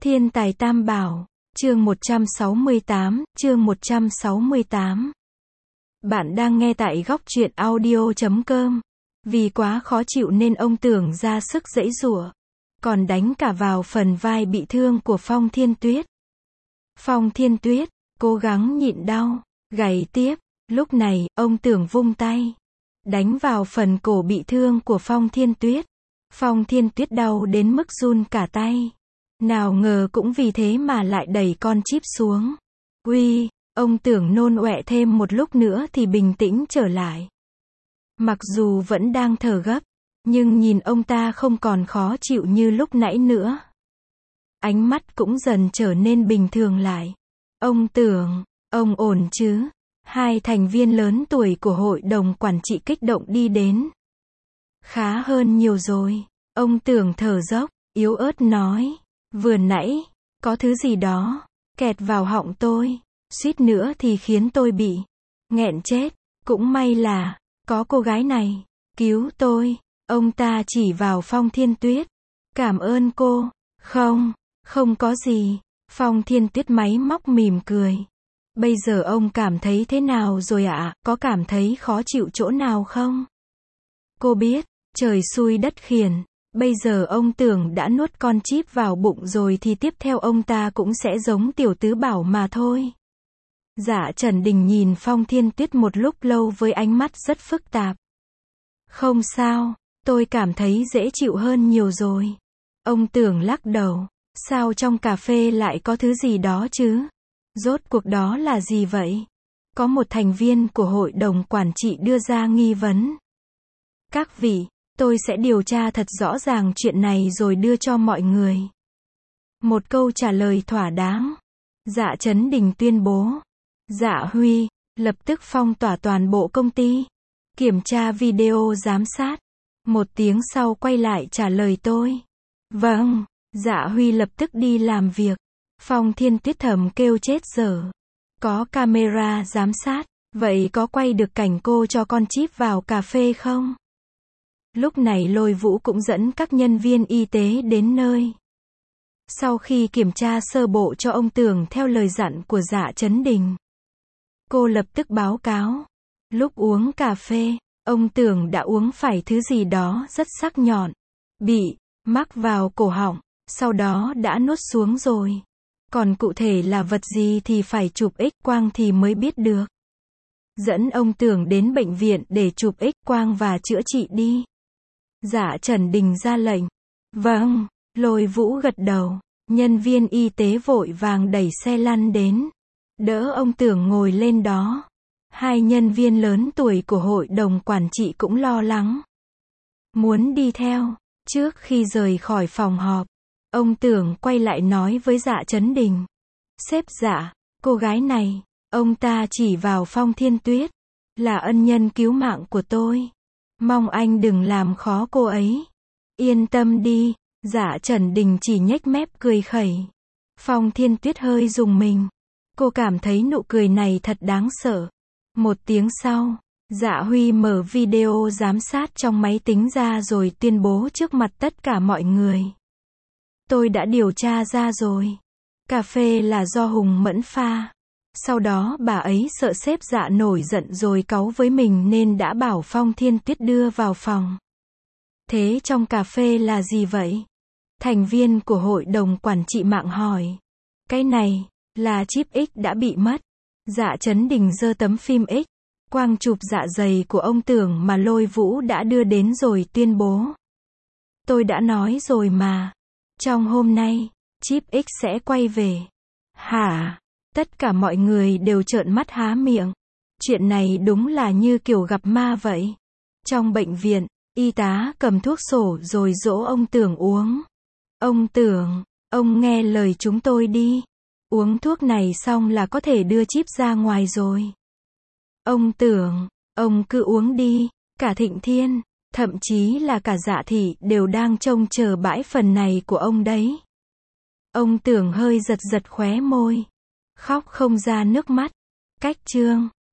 Thiên tài tam bảo, chương 168. Bạn đang nghe tại góc truyện audio.com. Vì quá khó chịu nên ông Tưởng ra sức giãy giụa, còn đánh cả vào phần vai bị thương của Phong Thiên Tuyết. Phong Thiên Tuyết cố gắng nhịn đau, gảy tiếp. Lúc này, ông Tưởng vung tay, đánh vào phần cổ bị thương của Phong Thiên Tuyết. Phong Thiên Tuyết đau đến mức run cả tay. Nào ngờ cũng vì thế mà lại đẩy con chip xuống. Uy, ông Tưởng nôn ọe thêm một lúc nữa thì bình tĩnh trở lại. Mặc dù vẫn đang thở gấp, nhưng nhìn ông ta không còn khó chịu như lúc nãy nữa. Ánh mắt cũng dần trở nên bình thường lại. Ông Tưởng, ông ổn chứ? Hai thành viên lớn tuổi của hội đồng quản trị kích động đi đến. Khá hơn nhiều rồi. Ông Tưởng thở dốc, yếu ớt nói. Vừa nãy, có thứ gì đó, kẹt vào họng tôi, suýt nữa thì khiến tôi bị nghẹn chết. Cũng may là, có cô gái này, cứu tôi. Ông ta chỉ vào Phong Thiên Tuyết. Cảm ơn cô. Không có gì. Phong Thiên Tuyết máy móc mỉm cười. Bây giờ ông cảm thấy thế nào rồi ạ? Có cảm thấy khó chịu chỗ nào không? Cô biết, trời xui đất khiển. Bây giờ ông Tưởng đã nuốt con chip vào bụng rồi thì tiếp theo ông ta cũng sẽ giống Tiểu Tứ Bảo mà thôi. Dạ Trần Đình nhìn Phong Thiên Tuyết một lúc lâu với ánh mắt rất phức tạp. Không sao, tôi cảm thấy dễ chịu hơn nhiều rồi. Ông Tưởng lắc đầu. Sao trong cà phê lại có thứ gì đó chứ? Rốt cuộc đó là gì vậy? Có một thành viên của hội đồng quản trị đưa ra nghi vấn. Các vị, tôi sẽ điều tra thật rõ ràng chuyện này rồi đưa cho mọi người một câu trả lời thỏa đáng. Dạ Trấn Đình tuyên bố. Dạ Huy, lập tức phong tỏa toàn bộ công ty. Kiểm tra video giám sát. Một tiếng sau quay lại trả lời tôi. Vâng, Dạ Huy lập tức đi làm việc. Phong Thiên Tuyết thầm kêu chết dở. Có camera giám sát, vậy có quay được cảnh cô cho con chip vào cà phê không? Lúc này Lôi Vũ cũng dẫn các nhân viên y tế đến nơi. Sau khi kiểm tra sơ bộ cho ông Tưởng theo lời dặn của Dạ Trấn Đình, cô lập tức báo cáo. Lúc uống cà phê, ông Tưởng đã uống phải thứ gì đó rất sắc nhọn, bị mắc vào cổ họng, sau đó đã nuốt xuống rồi. Còn cụ thể là vật gì thì phải chụp X-quang thì mới biết được. Dẫn ông Tưởng đến bệnh viện để chụp X-quang và chữa trị đi. Dạ Trần Đình ra lệnh. Vâng, Lôi Vũ gật đầu. Nhân viên y tế vội vàng đẩy xe lăn đến, đỡ ông Tưởng ngồi lên đó. Hai nhân viên lớn tuổi của hội đồng quản trị cũng lo lắng, muốn đi theo. Trước khi rời khỏi phòng họp, ông Tưởng quay lại nói với Dạ Trấn Đình. Sếp Dạ, cô gái này, ông ta chỉ vào Phong Thiên Tuyết, là ân nhân cứu mạng của tôi. Mong anh đừng làm khó cô ấy. Yên tâm đi. Dạ Trần Đình chỉ nhếch mép cười khẩy. Phong Thiên Tuyết hơi rùng mình. Cô cảm thấy nụ cười này thật đáng sợ. Một tiếng sau, Dạ Huy mở video giám sát trong máy tính ra rồi tuyên bố trước mặt tất cả mọi người. Tôi đã điều tra ra rồi. Cà phê là do Hùng Mẫn pha. Sau đó bà ấy sợ sếp Dạ nổi giận rồi cáu với mình nên đã bảo Phong Thiên Tuyết đưa vào phòng. Thế trong cà phê là gì vậy? Thành viên của hội đồng quản trị mạng hỏi. Cái này, là chip X đã bị mất. Dạ Trấn Đình giơ tấm phim X quang chụp dạ dày của ông Tưởng mà Lôi Vũ đã đưa đến rồi tuyên bố. Tôi đã nói rồi mà. Trong hôm nay, chip X sẽ quay về. Hả? Tất cả mọi người đều trợn mắt há miệng. Chuyện này đúng là như kiểu gặp ma vậy. Trong bệnh viện, y tá cầm thuốc sổ rồi dỗ ông Tưởng uống. Ông Tưởng, ông nghe lời chúng tôi đi. Uống thuốc này xong là có thể đưa chip ra ngoài rồi. Ông Tưởng, ông cứ uống đi. Cả Thịnh Thiên, thậm chí là cả Dạ Thị đều đang trông chờ bãi phần này của ông đấy. Ông Tưởng hơi giật giật khóe môi. Khóc không ra nước mắt. Cách chương